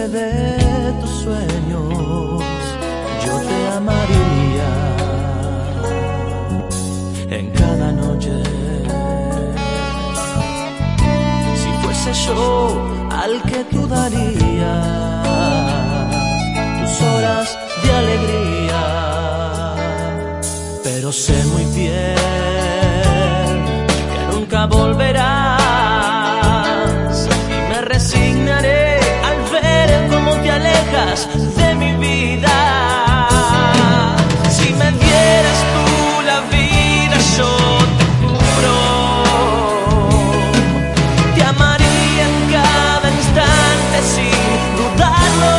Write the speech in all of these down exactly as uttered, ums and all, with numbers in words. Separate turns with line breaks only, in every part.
nombre de tus sueños yo te amaría en cada noche. Si fuese yo al que tú darías tus horas de alegría, pero sé muy bien que nunca volverás y me resignaré al ver cómo te alejas de mi vida. Si me dieras tú la vida, yo te juro, te amaría en cada instante sin dudarlo.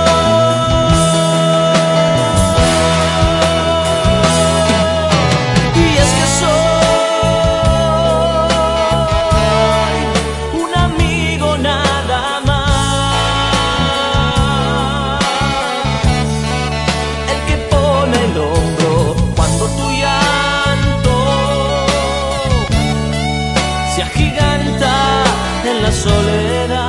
Y es que soy un amigo nada más, el que pone el hombro cuando tu llanto se agiganta en la soledad.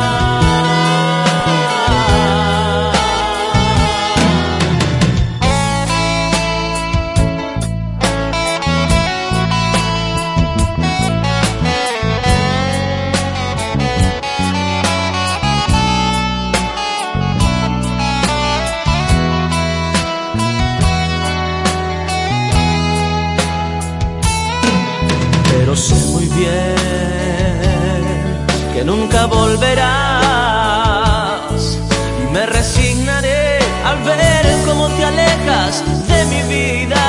Pero sé muy bien que nunca volverás y me resignaré al ver cómo te alejas de mi vida.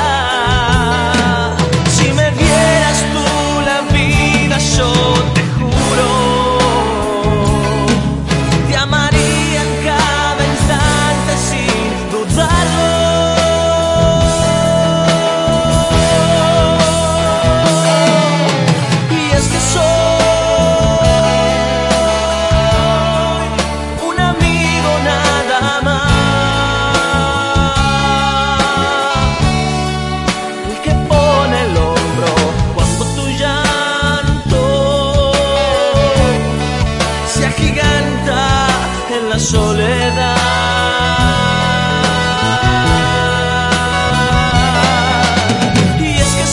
Si me dieras tú la vida, yo te juro, te amaría en cada instante sin dudarlo. En la soledad. Y es que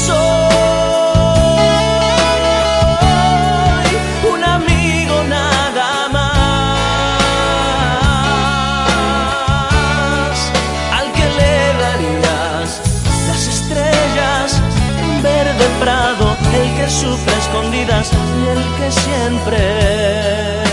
soy un amigo nada más, al que le darías las estrellas en verde prado, el que sufre a escondidas y el que siempre